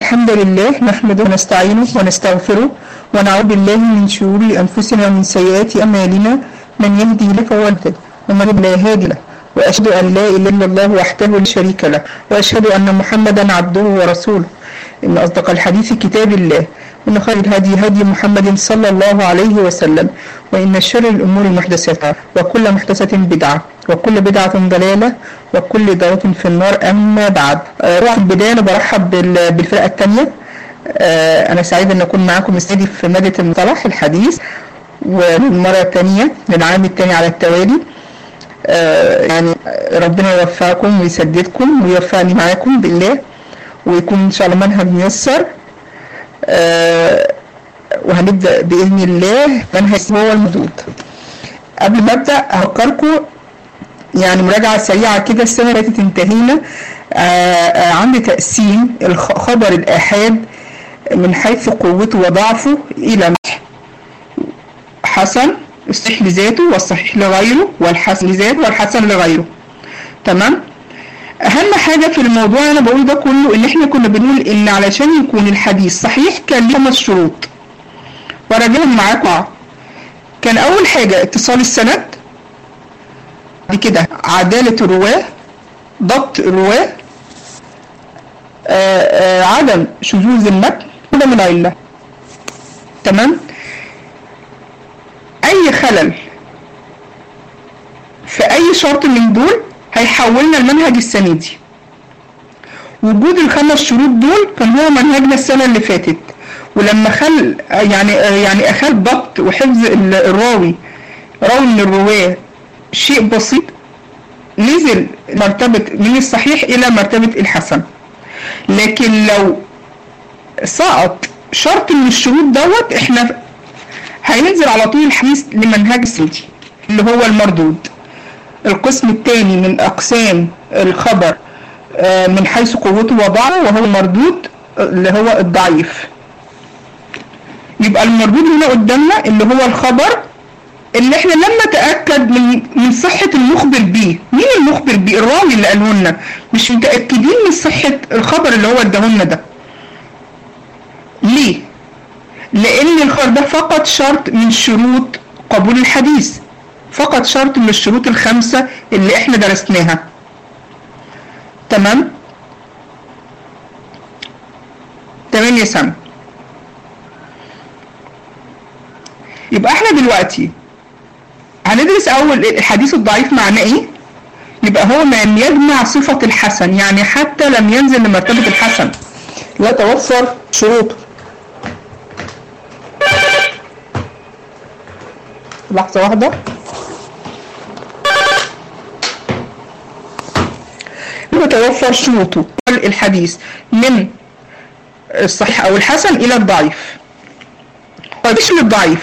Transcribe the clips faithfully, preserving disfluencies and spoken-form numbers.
الحمد لله نحمده ونستعينه ونستغفره ونعوذ بالله من شرور أنفسنا ومن سيئات أعمالنا، من يهدي الله فهو المهتد ومن يضلل لا هادي له، وأشهد أن لا إله إلا الله وحده لا شريك له، وأشهد أن محمدا عبده ورسوله. إن أصدق الحديث كتاب الله، وإن خير الهدي هدي محمد صلى الله عليه وسلم، وإن شر الأمور محدثاتها، وكل محدثة بدعة، وكل بدعة ضلالة، وكل ضلالة في النار. أما بعد، في البداية أنا برحب بالفرقة الثانية. أنا سعيد أن أكون معكم السادي في مادة المصطلح الحديث، والمرة الثانية للعام الثاني على التوالي. يعني ربنا يوفقكم ويسددكم ويوفقني معاكم بالله، ويكون إن شاء الله منهج ميسر. وهنبدأ بإذن الله منهج هو المردود. قبل ما أبدأ أفكركم يعني مراجعة سريعة كده. السنة اللي فاتت انتهينا عند تقسيم خبر الآحاد من حيث قوته وضعفه إلى حسن الصحيح لذاته والصحيح لغيره، والحسن لذاته والحسن لغيره. تمام. أهم حاجة في الموضوع أنا بقول ده كله إن إحنا كنا بنقول إن علشان يكون الحديث صحيح كان له خمس شروط، وراجعهم معاكم. كان أول حاجة اتصال السند، بعد كده عدالة الرواة، ضبط الرواة، عدم شذوذ المتن، عدم العلة. تمام. أي خلل في أي شرط من دول هيحولنا المنهج السنة دي. وجود الخمس شروط دول كان هو منهجنا السنة اللي فاتت، ولما خل يعني يعني أخل ضبط وحفظ الراوي راوي من الرواة شيء بسيط، نزل مرتبة من الصحيح إلى مرتبة الحسن. لكن لو سقط شرط من الشروط دوت احنا هينزل على طول الحديث لمنهج السندي اللي هو المردود، القسم الثاني من أقسام الخبر من حيث قوته وضعه، وهو المردود اللي هو الضعيف. يبقى المردود هنا قدامنا اللي هو الخبر اللي احنا لما نتأكد من من صحة المخبر بيه. مين المخبر بيه؟ الراوي اللي قاله لنا، مش متأكدين من صحة الخبر اللي هو اداه لنا ده. ليه؟ لأن الخبر ده فقط شرط من شروط قبول الحديث، فقط شرط من الشروط الخمسة اللي احنا درسناها. تمام؟ تمام يا سامي. يبقى احنا دلوقتي هندرس اول الحديث الضعيف معناه ايه. يبقى هو من يجمع صفة الحسن، يعني حتى لم ينزل لمرتبة الحسن، لا توفر شروطه. لحظة واحدة. لا توفر شروطه الحديث من الصحيح او الحسن الى الضعيف. مش من الضعيف،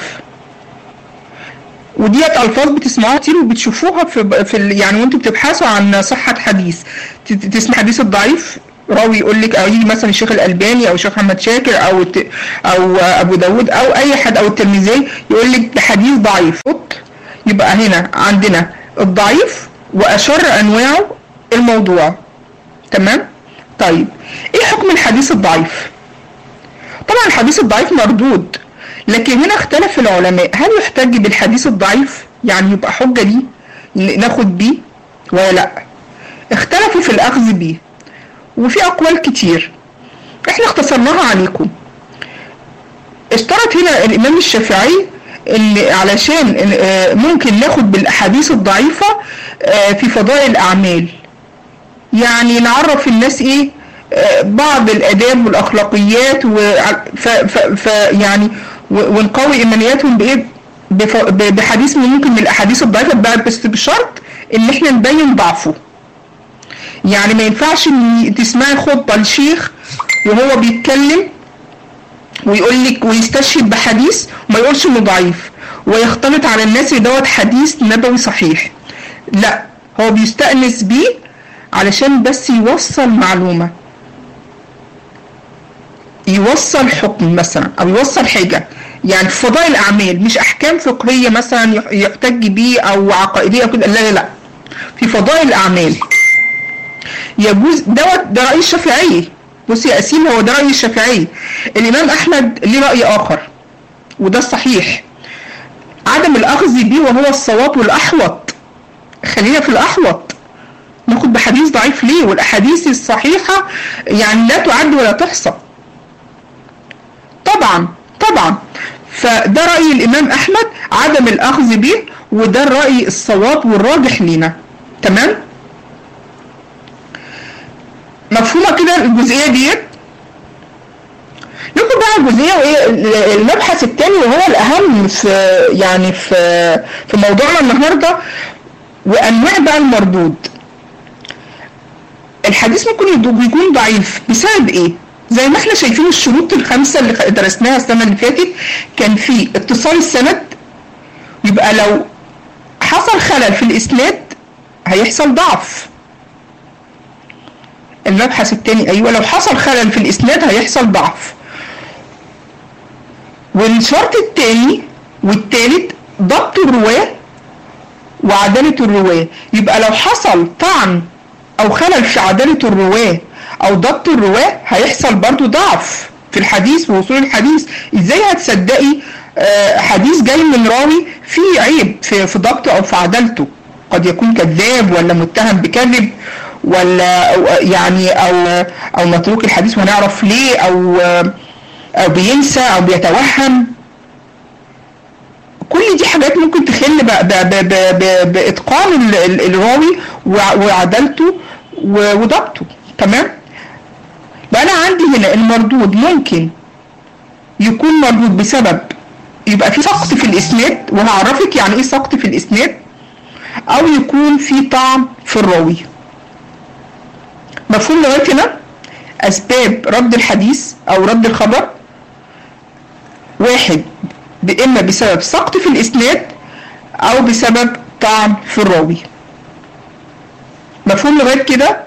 وديت الفاظ بتسمعوها كتير وبتشوفوها في في يعني وانتوا بتبحثوا عن صحه حديث. تسمع حديث الضعيف راوي يقول لك، او يجي مثلا الشيخ الالباني او الشيخ محمد شاكر او او ابو داود او اي حد او الترمذي يقول لك ده حديث ضعيف. يبقى هنا عندنا الضعيف واشر انواعه الموضوع. تمام. طيب ايه حكم الحديث الضعيف؟ طبعا الحديث الضعيف مردود، لكن هنا اختلف العلماء هل يحتج بالحديث الضعيف يعني يبقى حجة ليه ناخد بيه ولا لا. اختلفوا في الاخذ بيه، وفي اقوال كتير احنا اختصرناها عليكم. اشترط هنا الامام الشافعي ان علشان ممكن ناخد بالاحاديث الضعيفة في فضائل الاعمال، يعني نعرف الناس ايه بعض الاداب والاخلاقيات و ف ف ف يعني ونقوي ايمانياتهم بايه بحديث ممكن من الاحاديث الضعيفه بقى، بس بشرط ان احنا نبين ضعفه. يعني ما ينفعش ان تسمعي خطبه لشيخ وهو بيتكلم ويقول لك ويستشهد بحديث وما يقولش انه ضعيف ويختلط على الناس ان دوت حديث نبوي صحيح. لا، هو بيستأنس بيه علشان بس يوصل معلومه، يوصل حكم مثلا او يوصل حاجه، يعني في فضائل الاعمال مش احكام فقهيه مثلا يحتج بيه او عقائديه او كده. لا لا لا، في فضائل الاعمال يجوز دوت. ده رأي الشافعي بص يا أسيل، هو ده رأي الشافعي. الإمام أحمد ليه رأي آخر وده الصحيح، عدم الأخذ به وهو الصواب والأحوط. خلينا في الأحوط، ناخد بحديث ضعيف ليه؟ والأحاديث الصحيحة يعني لا تعد ولا تحصى. طبعا طبعا فده رأي الإمام أحمد، عدم الأخذ به، وده الرأي الصواب والراجح لينا. تمام؟ مفهومة كده الجزئية ديت؟ ناخد بقى الجزئية وايه المبحث الثاني وهو الأهم في يعني في في موضوعنا النهارده، وأنواع بقى المردود. الحديث ممكن يكون ضعيف بسبب ايه؟ زي ما احنا شايفين الشروط الخمسة اللي درسناها السنة اللي فاتت، كان في اتصال السند، يبقى لو حصل خلل في الإسناد هيحصل ضعف. المبحث الثاني ايوه، لو حصل خلل في الإسناد هيحصل ضعف. والشرط الثاني والثالث ضبط الرواة وعدالة الرواة. يبقى لو حصل طعن او خلل في عدالة الرواة او ضبط الرواة هيحصل برضو ضعف في الحديث ووصول الحديث. ازاي هتصدقي حديث جاي من راوي فيه عيب في في ضبطه او في عدالته؟ قد يكون كذاب ولا متهم بكذب ولا أو يعني او او متروك الحديث وهنعرف ليه، او او بينسى او بيتوهم. كل دي حاجات ممكن تخل باتقان الراوي وعدالته وضبطه. تمام؟ بقى انا عندي هنا المردود ممكن يكون مردود بسبب يبقى في سقط في الاسناد، وهعرفك يعني ايه سقط في الاسناد، او يكون في طعن في الراوي. مفهوم لغايه هنا؟ اسباب رد الحديث او رد الخبر، واحد اما بسبب سقط في الاسناد او بسبب طعن في الراوي. مفهوم لغايه كده؟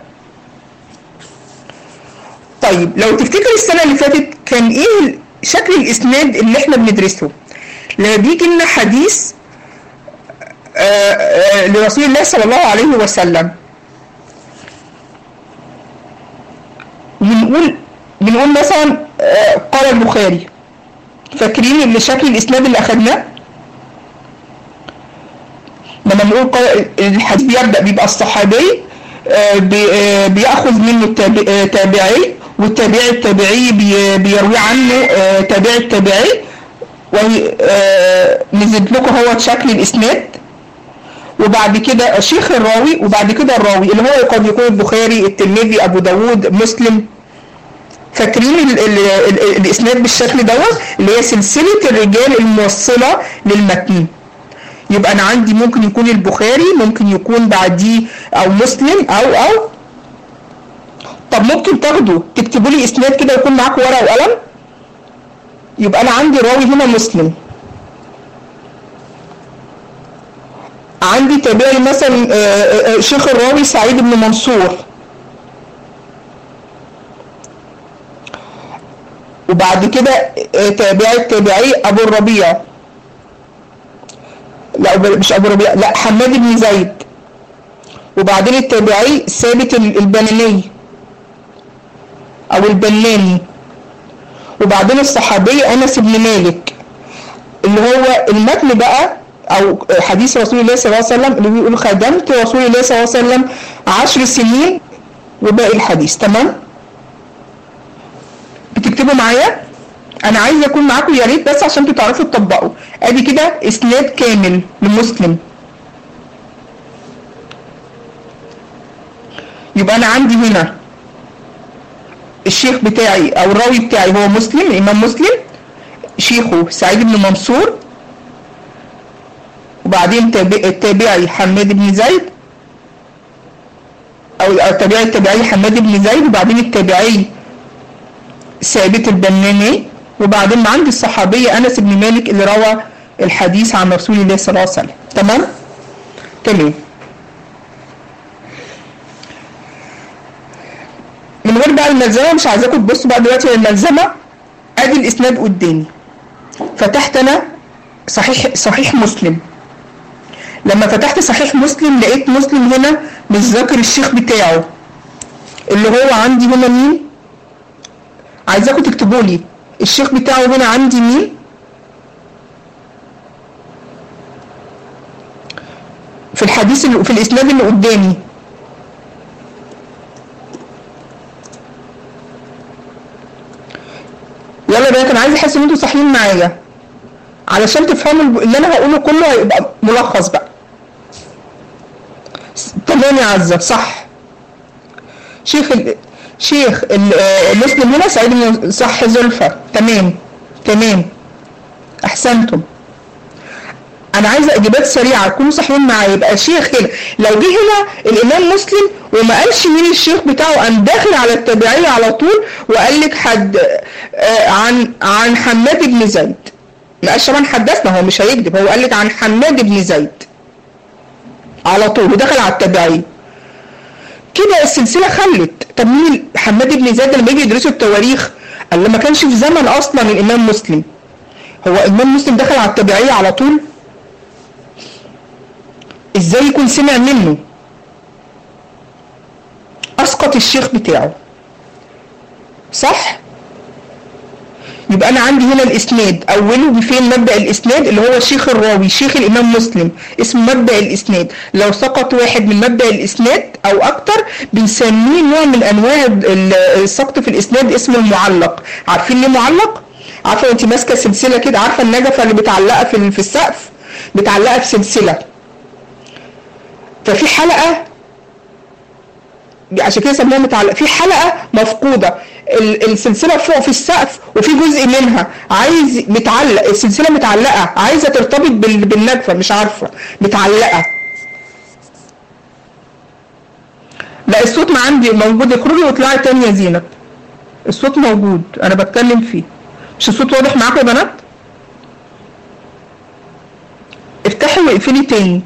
طيب لو تفتكر السنه اللي فاتت كان ايه شكل الاسناد اللي احنا بندرسه؟ لما بيجي لنا حديث آآ آآ لرسول الله صلى الله عليه وسلم، بنقول بنقول مثلا قال البخاري، فاكرين اللي شكل الاسناد اللي اخدناه؟ لما نقول قال الحديث بيبدا بيبقى الصحابي بياخذ منه التابعي، والتابعي التابعي بيروي عنه تابع التابعي، ونزل لكم هو شكل الاسناد، وبعد كده شيخ الراوي، وبعد كده الراوي اللي هو قد يكون البخاري، الترمذي، ابو داود، مسلم. فاكرين ال ال ال الاسناد بالشكل دوت اللي هي سلسله الرجال الموصله للمتن. يبقى انا عندي ممكن يكون البخاري، ممكن يكون بعديه او مسلم او او طب ممكن تاخدوا تكتبوا لي اسناد كده يكون معاكم ورقه وقلم. يبقى انا عندي راوي هنا مسلم، عندي تابعي مثلا شيخ الراوي سعيد بن منصور، وبعد كده تابعي التابعي ابو الربيع، لا مش ابو الربيع، لا حماد بن زيد، وبعدين التابعي ثابت البناني او البناني، وبعدين الصحابي انس بن مالك اللي هو المتن بقى او حديث رسول الله صلى الله عليه وسلم اللي بيقول خدمت رسول الله صلى الله عليه وسلم عشر سنين وباقي الحديث. تمام؟ بتكتبوا معايا؟ انا عايز اكون معاكم يا ريت بس عشان تعرفوا تطبقوا. ادي كده اسناد كامل لمسلم. يبقى انا عندي هنا الشيخ بتاعي او الراوي بتاعي هو مسلم، الامام مسلم، شيخه سعيد بن منصور، وبعدين التابعي حماد بن زيد او التابعي التابعي حماد بن زيد، وبعدين التابعي ثابت البناني، وبعدين عندي الصحابي انس بن مالك اللي روى الحديث عن رسول الله صلى الله عليه وسلم. تمام؟ تمام. من غير بقى الملزمه، مش عايزاكم تبصوا بقى دلوقتي الملزمه. ادي الاسناد قدامي، فتحت انا صحيح صحيح مسلم. لما فتحت صحيح مسلم لقيت مسلم هنا مش ذاكر الشيخ بتاعه اللي هو عندي هنا مين؟ عايزاكم تكتبوا لي الشيخ بتاعه هنا عندي مين في الحديث اللي في الاسناد اللي قدامي. يلا يا بنات انا عايز احس ان انتوا صاحيين معايا علشان تفهموا اللي انا هقوله كله هيبقى ملخص بقى. تمام يا عزه صح. شيخ ال... شيخ المسلم هنا سعيد بن صح زلفى. تمام تمام احسنتم. انا عايزه اجابات سريعه تكونوا صحيحين معايا. يبقى شيخ هنا لو جه هنا الامام مسلم وما قالش مين الشيخ بتاعه قام داخل على التابعيه على طول وقال لك حد آه عن عن حماد بن زيد. ما قالش طبعا حدثنا، هو مش هيكذب، هو قال لك عن حماد بن زيد على طول ودخل على التابعيه كده السلسله خلت. طب مين حماد بن زيد؟ لما يجي يدرسوا التواريخ اللي ما كانش في زمن اصلا الامام مسلم، هو الامام مسلم دخل على التابعيه على طول؟ ازاي يكون سمع منه؟ اسقط الشيخ بتاعه صح. يبقى انا عندي هنا الاسناد اوله بفين؟ مبدأ الاسناد اللي هو شيخ الراوي شيخ الامام مسلم اسمه مبدأ الاسناد. لو سقط واحد من مبدأ الاسناد او اكتر بنسميه نوع من انواع السقط في الاسناد اسمه المعلق. عارفين ليه معلق؟ عارفه انت ماسكه سلسله كده، عارفه النجفه اللي متعلقه في في السقف متعلقه في سلسله، ففي حلقه عشان كده سموها متعلقه، في حلقه مفقوده السلسله فوق في السقف وفي جزء منها عايز متعلق، السلسله متعلقه عايزه ترتبط بالنجفه مش عارفه متعلقه. لا الصوت ما عندي موجود، اخرجي واطلعي تاني يا زينب. الصوت موجود انا بتكلم فيه. مش الصوت واضح معاكم يا بنات؟ افتحي واقفلي تاني.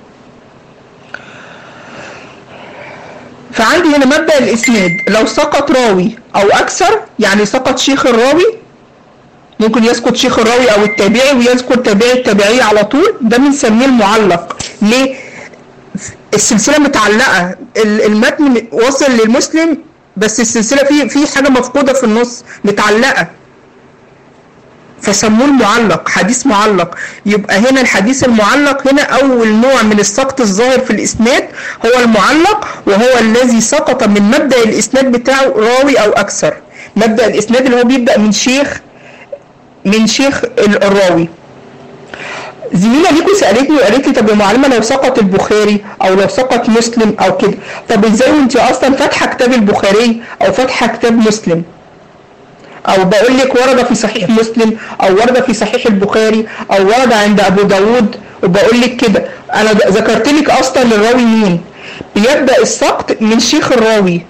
فعندي هنا مبدأ الاسناد لو سقط راوي او اكثر، يعني سقط شيخ الراوي، ممكن يسقط شيخ الراوي او التابعي ويذكر تابعي التابعي على طول، ده بنسميه المعلق. ليه؟ السلسله متعلقه، المتن وصل للمسلم بس السلسله فيه في حاجه مفقوده في النص متعلقه، فسموه المعلق، حديث معلق. يبقى هنا الحديث المعلق هنا اول نوع من السقط الظاهر في الاسناد هو المعلق، وهو الذي سقط من مبدأ الاسناد بتاعه راوي او اكثر. مبدأ الاسناد اللي هو بيبدأ من شيخ من شيخ الراوي. زميله ليكوا سالتني وقالت لي طب يا معلمه لو سقط البخاري او لو سقط مسلم او كده، طب ازاي وانت اصلا فاتحه كتاب البخاري او فاتحه كتاب مسلم؟ او بقول لك ورد في صحيح مسلم او ورد في صحيح البخاري او ورد عند ابو داود، وبقول لك كده انا ذكرت لك اصلا الراوي مين. بيبدا السقط من شيخ الراوي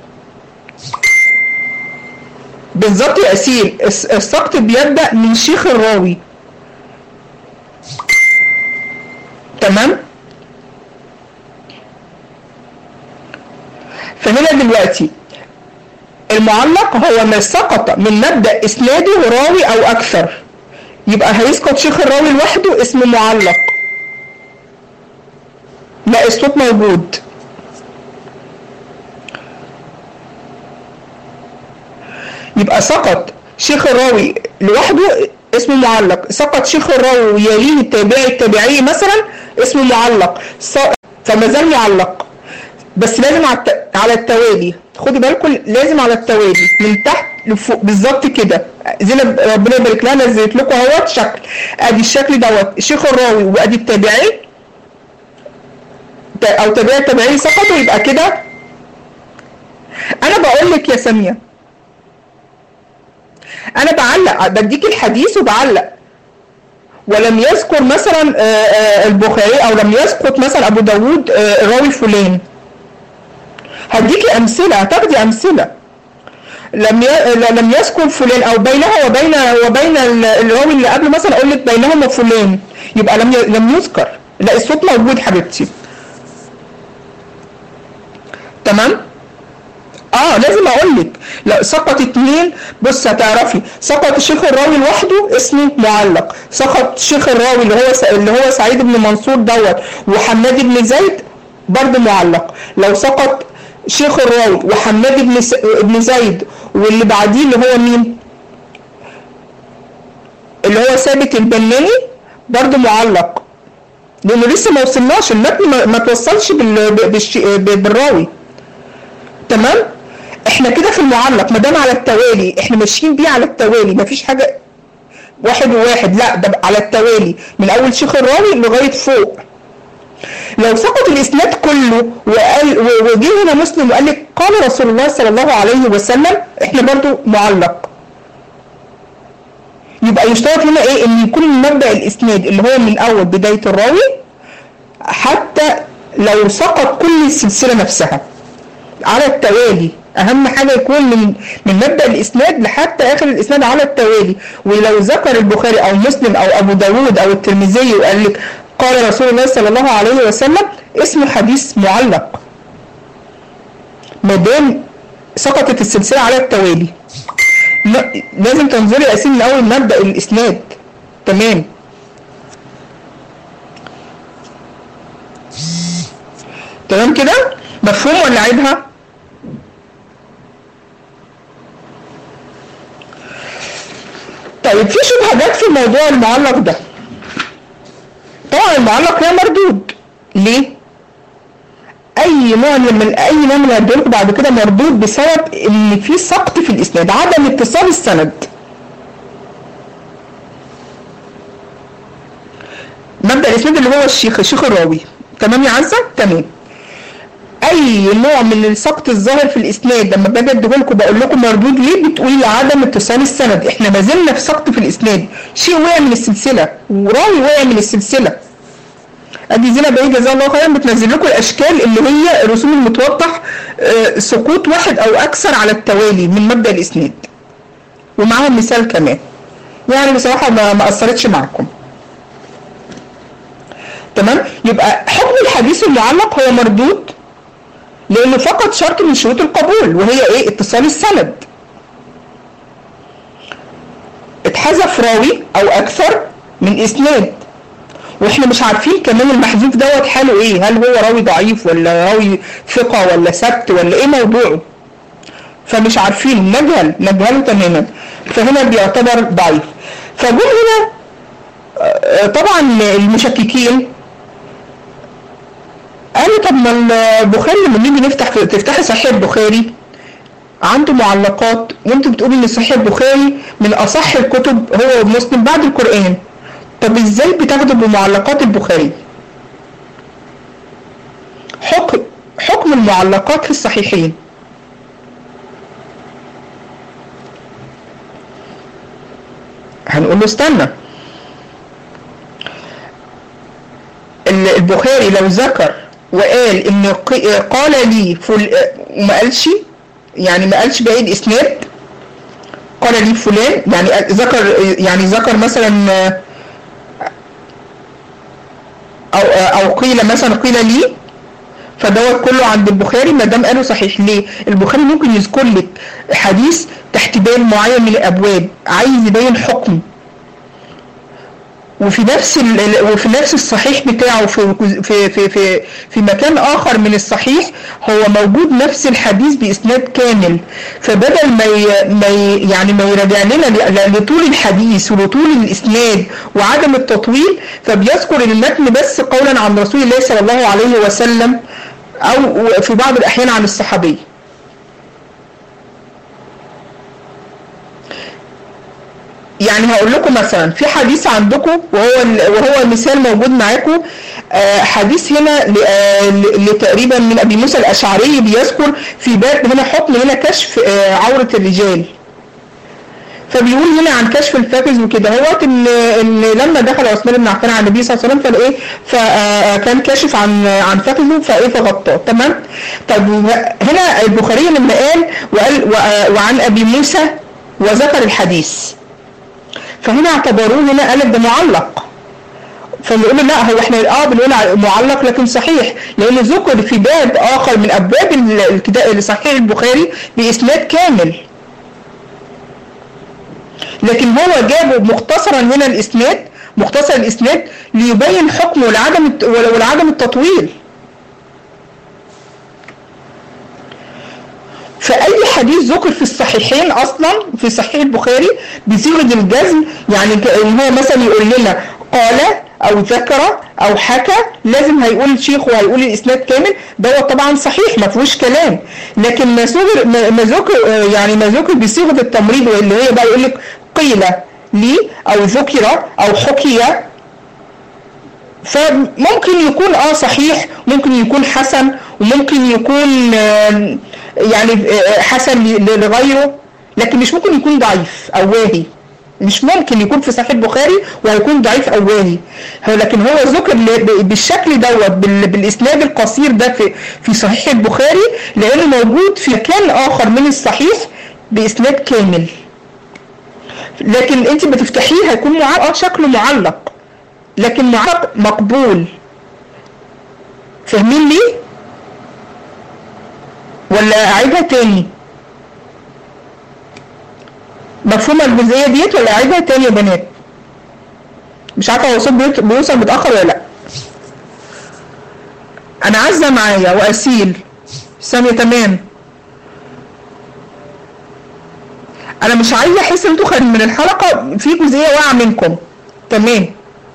بالظبط يا اسيل، السقط بيبدا من شيخ الراوي. تمام؟ فهنا دلوقتي المعلق هو ما سقط من مبدأ اسناده راوي او اكثر، يبقى هيسقط شيخ الراوي لوحده اسمه معلق. لا الصوت موجود. يبقى سقط شيخ الراوي لوحده اسمه معلق، سقط شيخ الراوي ويليه التابعي التابعي مثلا اسمه معلق، فما زال معلق بس لازم على التوالي. خدوا بالكم لازم على التوالي من تحت لفوق بالظبط كده. زينب ربنا يبارك لها نزلت لكم اهوت شكل، ادي الشكل دوت شيخ الراوي وادي التابعي او تابعي التابعي سقطوا، يبقى كده. انا بقول لك يا ساميه انا بعلق، بديك الحديث وبعلق، ولم يذكر مثلا البخاري او لم يسقط مثلا ابو داود الراوي فلان. هديكي امثله، هتاخدي امثله. لم لم يذكر فلان او بينها وبين وبين الراوي اللي قبله مثلا اقول لك بينهما فلان، يبقى لم لم يذكر. لا الصوت موجود حبيبتي. تمام؟ اه لازم اقول لك لو سقط اتنين بص هتعرفي سقط شيخ الراوي لوحده اسمه معلق، سقط شيخ الراوي اللي هو اللي هو سعيد بن منصور دوت وحماد بن زيد برضه معلق. لو سقط شيخ الراوي وحماد بن بن زيد واللي بعديه اللي هو مين؟ اللي هو ثابت البناني برضو معلق، لانه لسه ما وصلناش المتن، ما, ما توصلش بال بالراوي. تمام؟ احنا كده في المعلق ما دام على التوالي، احنا ماشيين بيه على التوالي، ما فيش حاجه واحد وواحد، لا ده على التوالي من اول شيخ الراوي لغايه فوق. لو سقط الاسناد كله وقال وجه هنا مسلم وقال لك قال رسول الله صلى الله عليه وسلم، احنا برضو معلق. يبقى يشترط هنا ايه؟ ان يكون مبدأ الاسناد اللي هو من اول بدايه الراوي حتى لو سقط كل السلسله نفسها على التوالي. اهم حاجه يكون من من مبدأ الاسناد لحتى اخر الاسناد على التوالي. ولو ذكر البخاري او مسلم او ابو داود او الترمذي وقال لك قال رسول الله صلى الله عليه وسلم، اسمه حديث معلق ما دام سقطت السلسله على التوالي. لازم تنظري يا ياسين من اول مبدأ الاسناد. تمام؟ تمام كده؟ مفهوم ولا عيبها؟ طيب في شبهة جت في موضوع المعلق ده. طبعا المعلق هي مردود. ليه؟ اي نوع من اي نوع من الدول بعد كده مردود بسبب ان في سقط في الاسناد، عدم اتصال السند. مبدأ الاسناد اللي هو الشيخ الشيخ الراوي. تمام يا عزة؟ تمام. اي نوع من السقط الظاهر في الاسناد لما باجي اديهولكم بقول لكم مردود ليه؟ بتقولي عدم اتصال السند. احنا ما زلنا في سقط في الاسناد، شيء وقع من السلسله وراوي وقع من السلسله. ادي زينب ايه جزاها الله خيرا بتنزل لكم الاشكال اللي هي الرسوم المتوضح آه سقوط واحد او اكثر على التوالي من مبدأ الاسناد، ومعاهم مثال كمان. يعني بصراحه ما, ما اثرتش معكم. تمام؟ يبقى حكم الحديث المعلق هو مردود لانه فقط شرط من شروط القبول، وهي ايه؟ اتصال السند. اتحذف راوي او اكثر من اسناد، واحنا مش عارفين كمان المحذوف دوت حاله ايه، هل هو راوي ضعيف ولا راوي ثقه ولا سبت ولا ايه موضوعه، فمش عارفين، نجهل نجهله تماما، فهنا بيعتبر ضعيف. فجم هنا طبعا المشككين قالوا طب ما البخاري لما نيجي نفتح تفتحي صحيح البخاري عنده معلقات، وانتوا بتقولوا ان صحيح البخاري من اصح الكتب هو ومسلم بعد القرآن، طب ازاي بتاخدوا بمعلقات البخاري؟ حكم حكم المعلقات في الصحيحين. هنقول له استنى، البخاري لو ذكر وقال ان قال لي فل... وما قالش، يعني ما قالش بعيد اسناد، قال لي فلان، يعني ذكر يعني ذكر مثلا او او قيل مثلا قيل لي، فدوت كله عند البخاري ما دام قالوا صحيح. ليه؟ البخاري ممكن يذكر لك حديث تحت باب معين من الابواب عايز يبين حكم، وفي نفس وفي نفس الصحيح بتاعه في في في في في مكان اخر من الصحيح هو موجود نفس الحديث باسناد كامل، فبدل ما ما يعني ما يراجع لنا لطول الحديث ولطول الاسناد وعدم التطويل، فبيذكر المتن بس قولا عن رسول الله صلى الله عليه وسلم او في بعض الاحيان عن الصحابي. يعني هقول لكم مثلا في حديث عندكم وهو وهو مثال موجود معاكم، حديث هنا لتقريبا من ابي موسى الاشعري بيذكر في باب هنا حكم هنا كشف عوره الرجال، فبيقول هنا عن كشف الفاكز وكده هو ان ان لما دخل عثمان بن عفان على النبي صلى الله عليه وسلم فايه فكان كاشف عن عن فاكزه فايه فغطاه. تمام؟ طب هنا البخاري لما قال وقال وعن ابي موسى وذكر الحديث، فهنا اعتبروه هنا قال ده معلق، فبيقولوا لا هو احنا اه بنقول معلق لكن صحيح لانه ذكر في باب اخر من ابواب الكتاب صحيح البخاري باسناد كامل، لكن هو جابه مختصرا هنا الاسناد مختصر الاسناد ليبين حكمه ولعدم ولعدم التطويل. فاي حديث ذكر في الصحيحين اصلا في صحيح البخاري بصيغه الجزم، يعني ان هو مثلا يقول لنا قال او ذكر او حكى، لازم هيقول الشيخ وهيقول الاسناد كامل، ده طبعا صحيح ما فيهوش كلام. لكن ما ذكر ما ذكر يعني ما ذكر بصيغه التمريض اللي هي بقى يقول لك قيل لي او ذكر او حكي، فممكن يكون اه صحيح، ممكن يكون حسن، وممكن يكون آه يعني آه حسن لغيره، لكن مش ممكن يكون ضعيف او واهي. مش ممكن يكون في صحيح البخاري وهيكون ضعيف او واهي، لكن هو ذكر بالشكل دوت بالاسناد القصير ده في في صحيح البخاري لانه موجود في مكان اخر من الصحيح باسناد كامل. لكن انت بتفتحيه هيكون معلق، شكله معلق لكن معلق مقبول. فاهمين ليه؟ ولا اعيدها تاني؟ مفهومه الجزئيه ديت ولا اعيدها تاني يا بنات؟ مش عارفه هو الصوت بيوصل متاخر ولا لا. انا عزه معايا واسيل ساميه تمام. انا مش عايزه احس ان انتوا خارجين من الحلقه في جزئيه واقعه منكم. تمام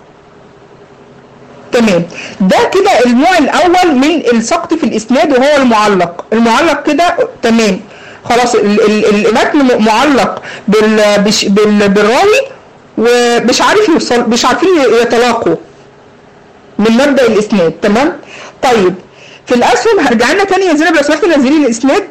تمام. ده كده النوع الاول من السقط في الاسناد وهو المعلق. المعلق كده تمام خلاص، المتن معلق بال بالراوي ومش عارف يوصل، مش عارفين يتلاقوا من مبدأ الاسناد. تمام. طيب في الاسهم هرجع لنا تاني يا زينب لو سمحتي نزلي الاسناد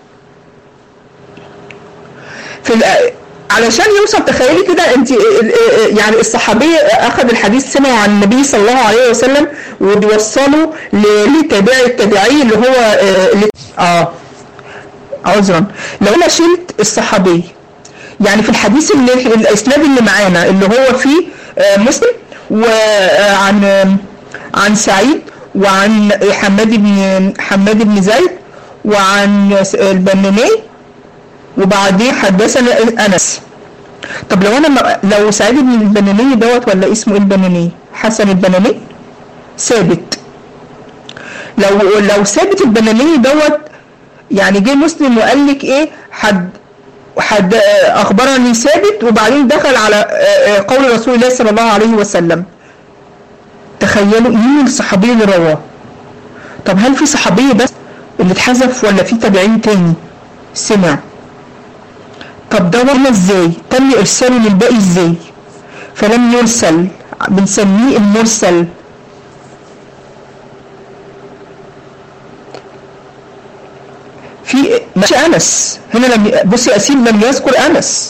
في علشان يوصل. تخيلي كده انت يعني الصحابي اخذ الحديث سمعه عن النبي صلى الله عليه وسلم وبيوصله لتابعي التابعي اللي هو اللي اه عذرا لو انا شلت الصحابي يعني في الحديث اللي الاسناد اللي معانا اللي هو فيه مسلم وعن عن سعيد وعن حماد بن حماد بن زيد وعن البناني وبعدين حدثنا انس. طب لو انا لو سعيد بن البناني دوت ولا اسمه ايه البناني؟ حسن البناني ثابت. لو لو ثابت البناني دوت يعني جه مسلم وقال لك ايه حد حد اخبرني ثابت وبعدين دخل على قول رسول الله صلى الله عليه وسلم. تخيلوا مين الصحابي اللي رواه؟ طب هل في صحابي بس اللي اتحذف ولا في تابعين تاني سمع؟ طب ده ولا ازاي؟ تم ارساله للباقي ازاي؟ فلم يرسل، بنسميه المرسل. في مش انس هنا لم بصي اسيل لم يذكر انس.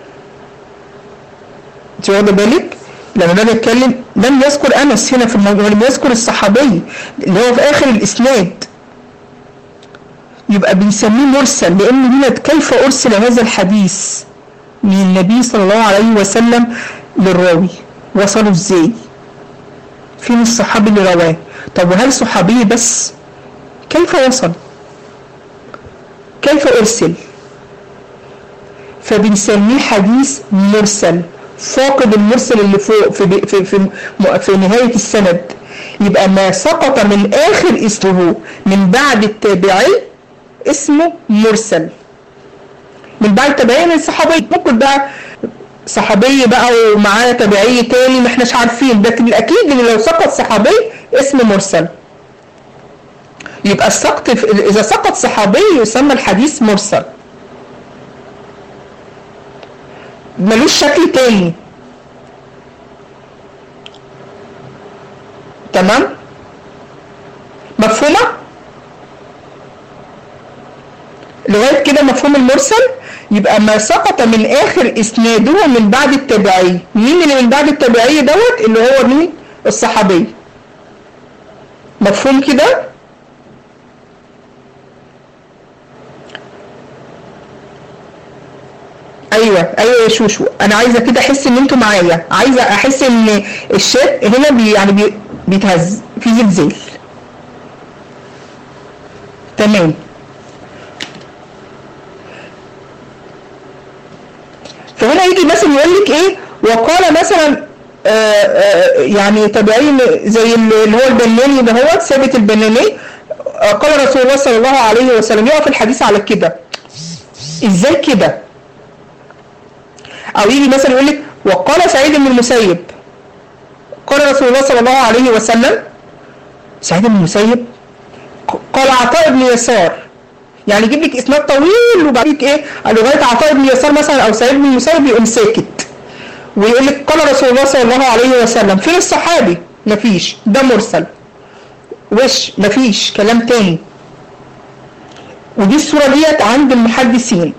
انت واخده بالك؟ لما باجي اتكلم لم يذكر انس هنا في الموضوع، لم يذكر الصحابي اللي هو في اخر الاسناد، يبقى بنسميه مرسل. لان هنا كيف ارسل هذا الحديث من النبي صلى الله عليه وسلم للراوي؟ وصلوا ازاي؟ فين الصحابي اللي رواه؟ طب وهل صحابي بس؟ كيف وصل؟ كيف ارسل؟ فبنسميه حديث مرسل، فاقد المرسل اللي فوق في في في, في نهايه السند. يبقى ما سقط من اخر اسمه من بعد التابعي اسمه مرسل. من بعد التابعين الصحابي، ممكن بقى صحابي بقى ومعاه تابعي تاني ما احناش عارفين، لكن الاكيد ان لو سقط صحابي اسمه مرسل. يبقى السقط اذا سقط صحابي يسمى الحديث مرسل، ملوش شكل تاني. تمام؟ مفهومه؟ لغايه كده مفهوم المرسل؟ يبقى ما سقط من اخر اسناده من بعد التابعي. مين اللي من بعد التابعي دوت؟ اللي هو مين؟ الصحابي. مفهوم كده؟ ايوه ايوه يا شوشو، انا عايزه كده احس ان انتوا معايا، عايزه احس ان الشات هنا بي يعني بي بيتهز في زلزال. تمام. فهنا يجي مثلا يقول لك ايه؟ وقال مثلا آآ آآ يعني تابعين زي اللي هو البناني ده هو ثابت البناني، قال رسول الله صلى الله عليه وسلم، يقف الحديث على كده. ازاي كده؟ او يجي مثلا يقول لك وقال سعيد بن المسيب قال رسول الله صلى الله عليه وسلم، سعيد بن المسيب قال عطاء بن يسار، يعني يجيب لك اسناد طويل وبعدين ايه لغايه عطاء بن يسار مثلا او سعيد بن المسيب يقوم ساكت ويقول لك قال رسول الله صلى الله عليه وسلم. فين الصحابي؟ مفيش، ده مرسل وش مفيش كلام تاني. ودي الصوره ديت عند المحدثين.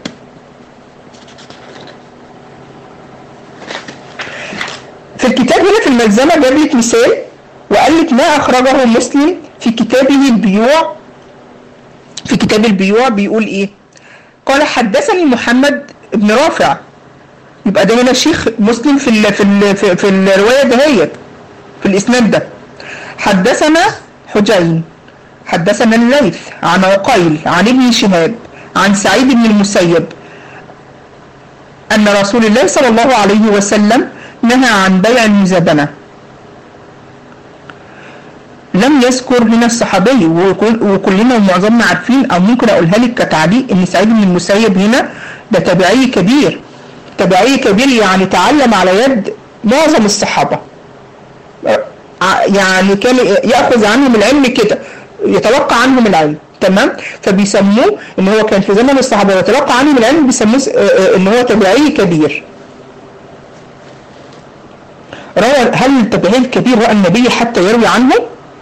في الكتاب هنا في الملزمه جاب لك مثال وقال لك ما اخرجه مسلم في كتابه البيوع. في كتاب البيوع بيقول ايه؟ قال حدثني محمد بن رافع، يبقى ده هنا شيخ مسلم في ال في ال في, في الروايه دهيت في الاسناد ده. حدثنا حجين حدثنا الليث عن عقيل عن ابن شهاب عن سعيد بن المسيب ان رسول الله صلى الله عليه وسلم نهى عن بيع المزابنه. لم يذكر هنا الصحابي، وكلنا ومعظمنا عارفين او ممكن اقولها لك كتعليق ان سعيد بن المسيب هنا ده تابعي كبير، تابعي كبير يعني تعلم على يد معظم الصحابه، يعني كان ياخذ عنهم العلم كده، يتلقى عنهم العلم، تمام؟ فبيسموه ان هو كان في زمن الصحابه ويتلقى عنهم العلم، بيسموه ان هو تابعي كبير. روى هل التابعي الكبير راى النبي حتى يروي عنه؟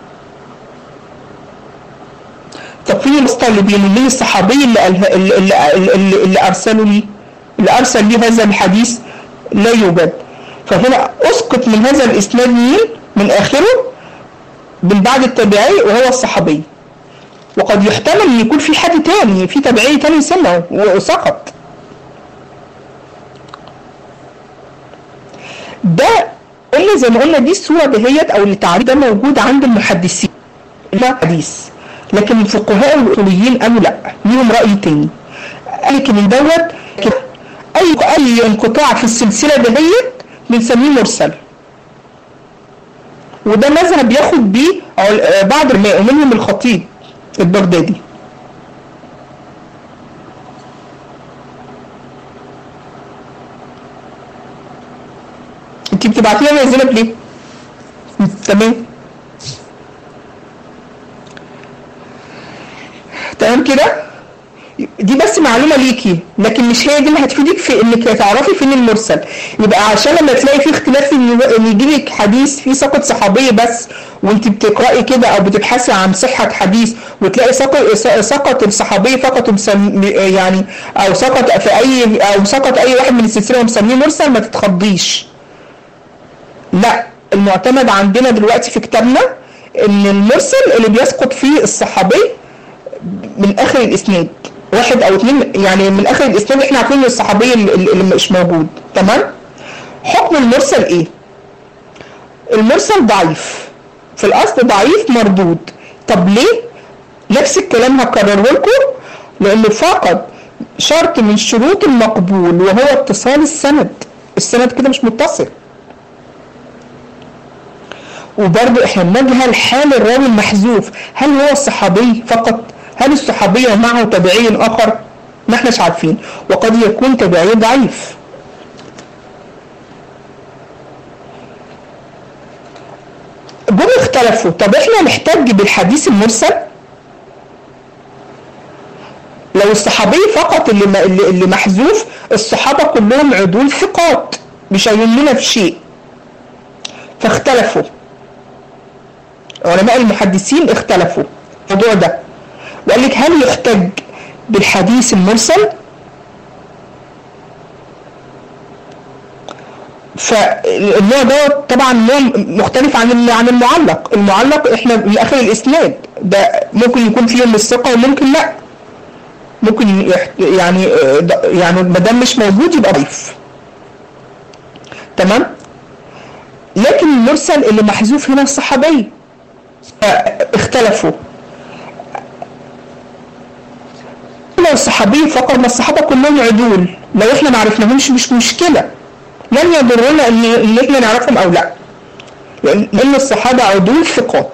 طب فين الواسطه اللي بين مين الصحابي اللي اللي, اللي, اللي, اللي ارسلوا لي اللي ارسل لي هذا الحديث؟ لا يوجد. فهنا اسقط من هذا الاسناد مين من اخره من بعد التابعي وهو الصحابي، وقد يحتمل ان يكون في حد تاني، في تابعي تاني سمعه وسقط. ده قلنا زي ما قلنا دي الصوره دهيت او التعريف ده موجود عند المحدثين الحديث، لكن الفقهاء الاصوليين قالوا لا، ليهم راي تاني. قال لك ان دوت اي اي انقطاع في السلسله دهيت بنسميه مرسل، وده مذهب بياخد بيه بعض العلماء ومنهم الخطيب البغدادي. انت بتبعتيها لي يا زينب ليه؟ تمام تمام كده. دي بس معلومه ليكي، لكن مش هي دي اللي هتفيدك في انك تعرفي فين المرسل. يبقى عشان لما تلاقي في اختلاف ان يجي لك حديث فيه سقط صحابي بس وانت بتقراي كده او بتبحثي عن صحه حديث وتلاقي سقط سقط الصحابي فقط يعني او سقط في اي او سقط اي واحد من السلسله ومسميه مرسل، ما تتخضيش. لا، المعتمد عندنا دلوقتي في كتابنا ان المرسل اللي بيسقط فيه الصحابي من اخر الاسناد، واحد او اثنين يعني من اخر الاسناد احنا عارفين الصحابي اللي مش موجود، تمام؟ حكم المرسل ايه؟ المرسل ضعيف في الاصل، ضعيف مردود. طب ليه؟ نفس الكلام هكرره لكم، لانه فقد شرط من شروط المقبول وهو اتصال السند. السند كده مش متصل. وبرضه احنا بنجهل حال الراوي المحذوف، هل هو الصحابي فقط؟ هل الصحابي ومعه تابعي اخر؟ ما احناش عارفين، وقد يكون تابعي ضعيف. جم اختلفوا، طب احنا نحتج بالحديث المرسل لو الصحابي فقط اللي اللي محذوف، الصحابه كلهم عدول ثقات مش هيهمنا في شيء. فاختلفوا علماء المحدثين، اختلفوا في الموضوع ده وقال لك هل يحتج بالحديث المرسل؟ فالنوع ده طبعا نوع مختلف عن عن المعلق. المعلق احنا من اخر الاسناد، ده ممكن يكون فيه من الثقه وممكن لا، ممكن يعني يعني ما دام مش موجود يبقى ضعيف، تمام؟ لكن المرسل اللي محذوف هنا الصحابي، اختلفوا لو الصحابي فقط، ما الصحابه كلهم عدول، لو احنا ما عرفناهمش مش مشكله، لن يضرنا ان ان احنا نعرفهم او لا، لان الصحابه عدول ثقات.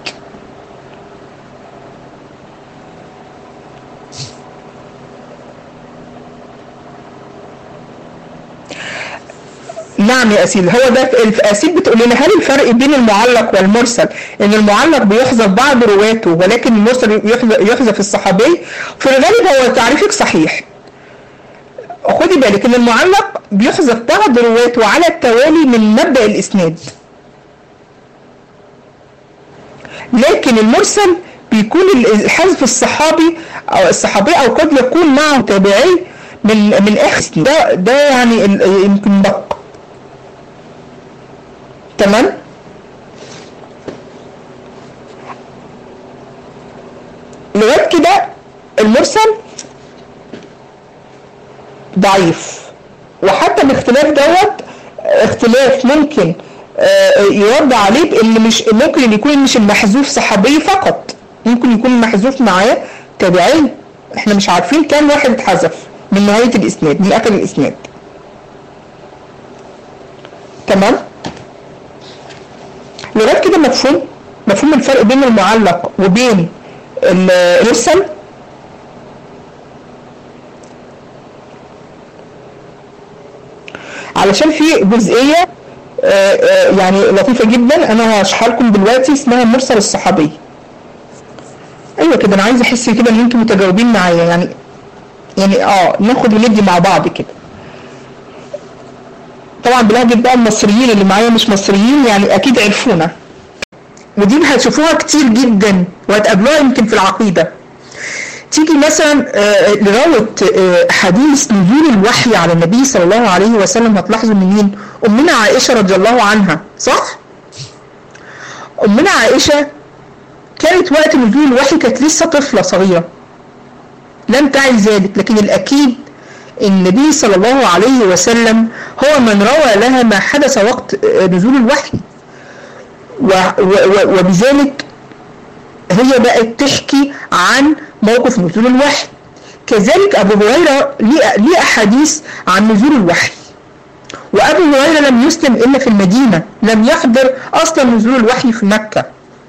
نعم يا أسيل، هو ده في أسيل بتقول لنا هل الفرق بين المعلق والمرسل ان المعلق بيحذف بعض رواته ولكن المرسل يحذف الصحابي؟ في الغالب هو تعريفك صحيح. خدي بالك ان المعلق بيحذف بعض رواته على التوالي من مبدأ الإسناد، لكن المرسل بيكون حذف الصحابي او الصحابي او قد يكون معه تابعي من من اخر ده ده يعني يمكن دق. تمام. لغايه كده المرسل ضعيف، وحتى الاختلاف دوت اختلاف ممكن يرد عليه بان مش ممكن يكون مش المحذوف صحابي فقط، ممكن يكون المحذوف معاه تابعين، احنا مش عارفين كام واحد اتحذف من نهايه الاسناد من اخر الاسناد. تمام. لغايه كده مفهوم مفهوم الفرق بين المعلق وبين المرسل. علشان في جزئيه يعني لطيفه جدا انا هشرحها لكم دلوقتي اسمها المرسل الصحابي. ايوه كده، انا عايز احس كده ان انتم متجاوبين معايا، يعني يعني اه ناخد وندي مع بعض كده. طبعا بلهجه بقى المصريين اللي معايا مش مصريين يعني اكيد عرفونا، ودي هتشوفوها كتير جدا وهتقابلوها يمكن في العقيده. تيجي مثلا لراوة حديث نزول الوحي على النبي صلى الله عليه وسلم، هتلاحظوا من مين؟ أمنا عائشة رضي الله عنها، صح؟ أمنا عائشة كانت وقت نزول الوحي كانت لسه طفلة صغيرة لم تعي ذلك، لكن الأكيد النبي صلى الله عليه وسلم هو من روى لها ما حدث وقت نزول الوحي، وبذلك هي بقت تحكي عن موقف نزول الوحي. كذلك أبو هريرة ليه أحاديث عن نزول الوحي، وأبو هريرة لم يسلم إلا في المدينة، لم يحضر أصلا نزول الوحي في مكة.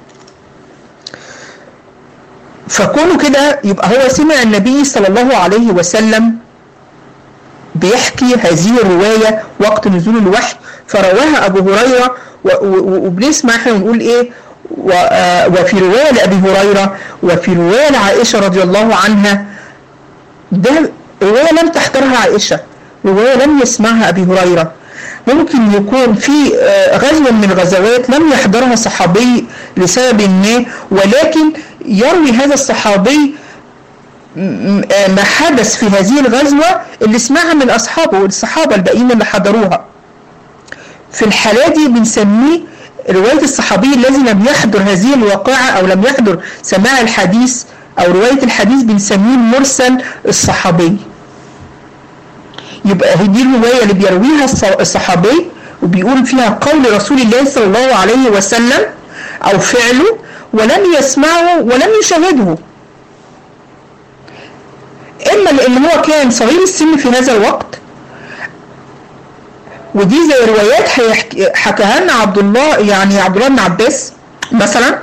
فكونه كده يبقى هو سمع النبي صلى الله عليه وسلم بيحكي هذه الرواية وقت نزول الوحي، فرواها أبو هريرة، وبنسمع احنا ونقول ايه، وفي رواية لأبي هريرة وفي رواية لعائشة رضي الله عنها. ده رواية لم تحضرها عائشة، رواية لم يسمعها أبي هريرة. ممكن يكون في غزوة من الغزوات لم يحضرها صحابي لسبب ما، ولكن يروي هذا الصحابي ما حدث في هذه الغزوة اللي سمعها من أصحابه الصحابة الباقيين اللي حضروها. في الحالة دي بنسميه رواية الصحابي الذي لم يحضر هذه الواقعة أو لم يحضر سماع الحديث أو رواية الحديث، بنسميه المرسل الصحابي. يبقى دي الرواية اللي بيرويها الصحابي وبيقول فيها قول رسول الله صلى الله عليه وسلم أو فعله، ولم يسمعه ولم يشاهده، إما لأن هو كان صغير السن في هذا الوقت، ودي زي روايات حكاها لنا عبد الله يعني عبد الله بن عباس مثلا،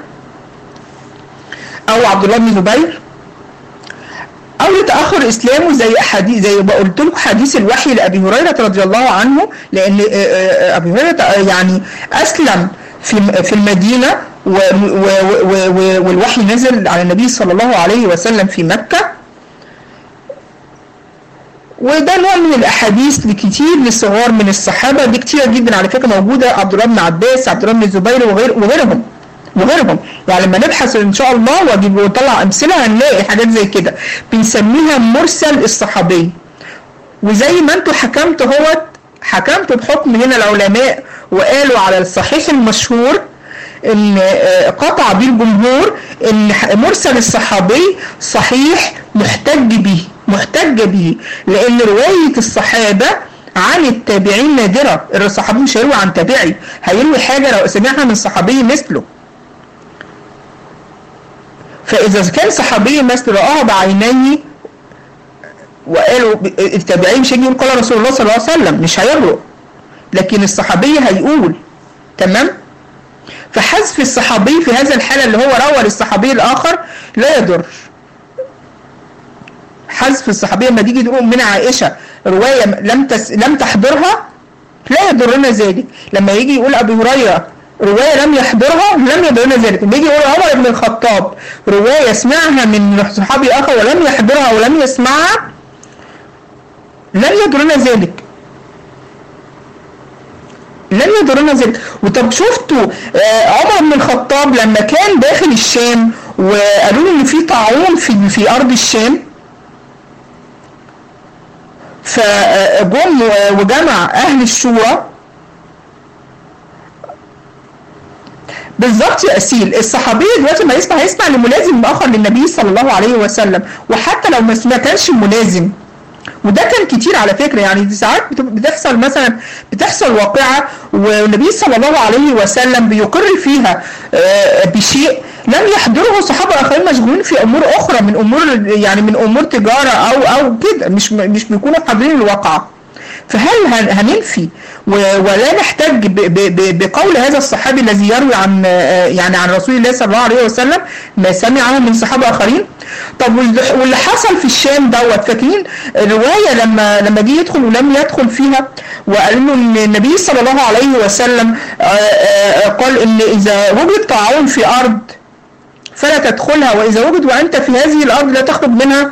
او عبد الله بن زبير، او لتاخر اسلامه زي حديث زي ما قلت لكم حديث الوحي لابي هريره رضي الله عنه، لان ابي هريره يعني اسلم في في المدينه والوحي نزل على النبي صلى الله عليه وسلم في مكه. وده نوع من الاحاديث لكتير للصغار من الصحابه، دي كتير جدا على فكره موجوده، عبد الله بن عباس، عبد الله بن الزبير وغير وغيرهم وغيرهم يعني لما نبحث ان شاء الله واجيب ونطلع امثله هنلاقي حاجات زي كده، بنسميها مرسل الصحابي. وزي ما انتم حكمتوا اهوت حكمتوا بحكم هنا العلماء وقالوا على الصحيح المشهور ان قطع به الجمهور ان مرسل الصحابي صحيح محتج به محتج به لان روايه الصحابه عن التابعين نادره. الصحابي مش هيروي عن تابعي، هيروي حاجه لو سمعها من صحابي مثله. فاذا كان صحابي مثله رآها بعينيه وقالوا التابعين مش هيجي يقول قال رسول الله صلى الله عليه وسلم، مش هيروي، لكن الصحابي هيقول. تمام. فحذف الصحابي في هذا الحاله اللي هو روى للصحابي الاخر لا يضر. حذف الصحابيه لما تيجي تقول من عائشه روايه لم تس... لم تحضرها لا يضرنا ذلك. لما يجي يقول ابي هريره روايه لم يحضرها لم يضرنا ذلك. لما يجي يقول عمر بن الخطاب روايه سمعها من صحابي اخر ولم يحضرها ولم يسمعها لن يضرنا ذلك، لن يضرنا ذلك. وطب شفتوا عمر بن الخطاب لما كان داخل الشام وقالوا له ان في طاعون في في ارض الشام، فجم وجمع اهل الشورى. بالظبط يا اسيل، الصحابي دلوقتي ما يسمع هيسمع لملازم اخر للنبي صلى الله عليه وسلم، وحتى لو ما كانش ملازم. وده كان كتير على فكره، يعني ساعات بتحصل مثلا بتحصل واقعه والنبي صلى الله عليه وسلم بيقر فيها بشيء لم يحضره صحابه اخرين مشغولين في امور اخرى من امور يعني من امور تجاره او او كده، مش مش بيكونوا حاضرين الواقعه. فهل هننفي ولا نحتج بقول هذا الصحابي الذي يروي عن يعني عن رسول الله صلى الله عليه وسلم ما سمعه من صحابه اخرين؟ طب واللي حصل في الشام دوت، فاكرين الروايه لما لما جه يدخل ولم يدخل فيها وقال له ان النبي صلى الله عليه وسلم قال ان اذا وجد طاعون في ارض فلا تدخلها، واذا وجد وانت في هذه الارض لا تخرج منها.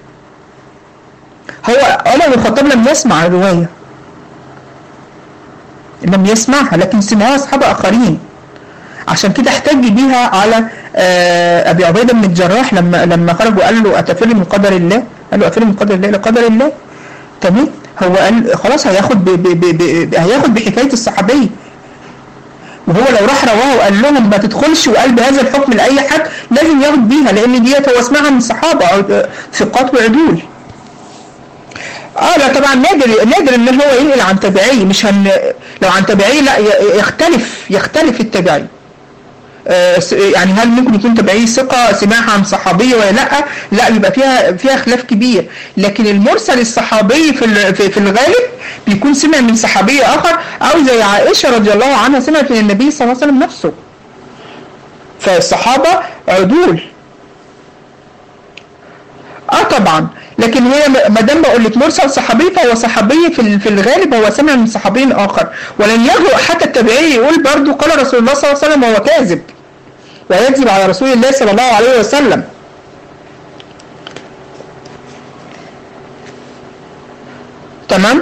هو عمر بن الخطاب لم يسمع الروايه، لم يسمعها، لكن سمعها اصحاب اخرين. عشان كده احتج بيها على ابي عبيده بن الجراح لما لما خرج وقال له اتفر من قدر الله، قال له اتفر من قدر الله لقدر الله. تمام، هو قال خلاص هياخد ب ب ب ب هياخد بحكايه الصحابيه، وهو لو راح رواه وقال لهم ما تدخلش وقال بهذا الحكم لاي حد لازم ياخد بيها، لان ديت هو سمعها من صحابه ثقات وعدول. اه لا طبعا نادر نادر ان هو ينقل عن تابعي، مش هن لو عن تابعي لا يختلف يختلف التابعي. آه يعني هل ممكن يكون تابعي ثقه سمعها عن صحابيه ولا لا؟ لا، يبقى فيها فيها خلاف كبير. لكن المرسل الصحابي في في الغالب بيكون سمع من صحابي اخر، او زي عائشه رضي الله عنها سمعت من النبي صلى الله عليه وسلم نفسه. فالصحابه عدول. اه طبعا، لكن هي ما دام بقول لك مرسل صحابي فهو صحابي في في الغالب هو سمع من صحابي اخر، ولن يجرؤ حتى التابعي يقول برضه قال رسول الله صلى الله عليه وسلم وهو كاذب ويكذب على رسول الله صلى الله عليه وسلم. تمام؟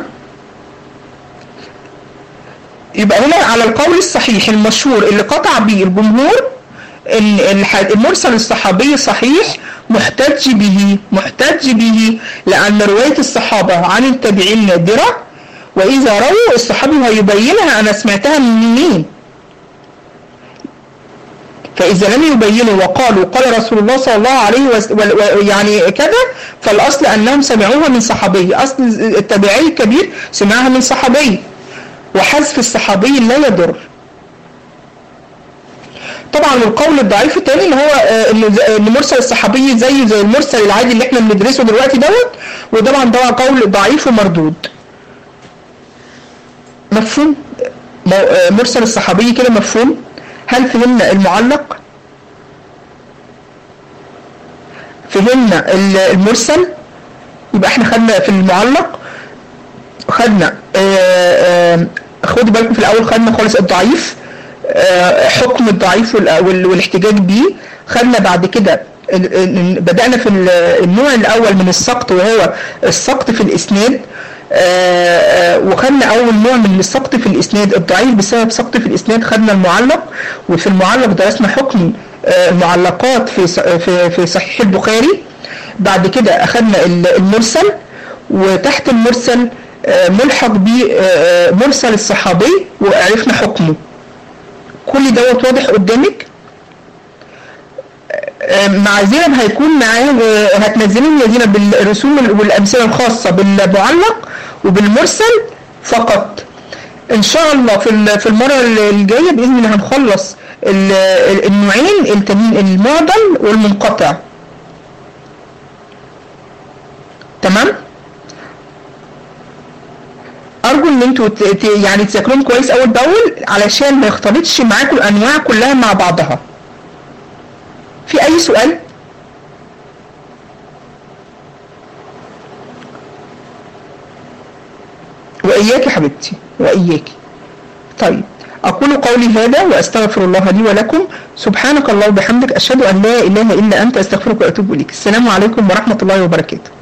يبقى هنا على القول الصحيح المشهور اللي قطع به الجمهور المرسل الصحابي صحيح محتج به محتج به لأن رواية الصحابة عن التابعين نادرة، وإذا رووا الصحابي هيبينها أنا سمعتها من مين. فإذا لم يبينوا وقالوا قال رسول الله صلى الله عليه وسلم يعني كذا، فالأصل أنهم سمعوها من صحابي، أصل التابعي الكبير سمعها من صحابي، وحذف الصحابي لا يضر. طبعا القول الضعيف الثاني اللي هو ان مرسل الصحابي زيه زي المرسل العادي اللي احنا بندرسه دلوقتي دوت، وطبعا ده قول ضعيف ومردود. مفهوم؟ مرسل الصحابي كده مفهوم؟ هل فهمنا المعلق؟ فهمنا المرسل؟ يبقى احنا خدنا في المعلق خدنا خدوا بالكم في الاول خدنا خالص الضعيف، حكم الضعيف والاحتجاج به. خدنا بعد كده بدأنا في النوع الأول من السقط وهو السقط في الإسناد، وخدنا أول نوع من السقط في الإسناد الضعيف بسبب سقط في الإسناد خدنا المعلق، وفي المعلق درسنا حكم المعلقات في في صحيح البخاري. بعد كده أخدنا المرسل، وتحت المرسل ملحق به مرسل الصحابي وعرفنا حكمه. كل دوت واضح قدامك؟ مع زينب هيكون معاهم هتنزلين يا زينب بالرسوم والامثله الخاصه بالمعلق وبالمرسل فقط ان شاء الله. في في المره الجايه باذن الله هنخلص النوعين التانيين المعضل والمنقطع. تمام؟ ارجو ان انتوا يعني تذاكروهم كويس اول باول علشان ما يختلطش معاكم الانواع كلها مع بعضها. في اي سؤال؟ واياك يا حبيبتي. وإياك. طيب أقول قولي هذا وأستغفر الله لي ولكم. سبحانك الله وبحمدك، أشهد أن لا إله إلا أنت، أستغفرك وأتوب إليك. السلام عليكم ورحمة الله وبركاته.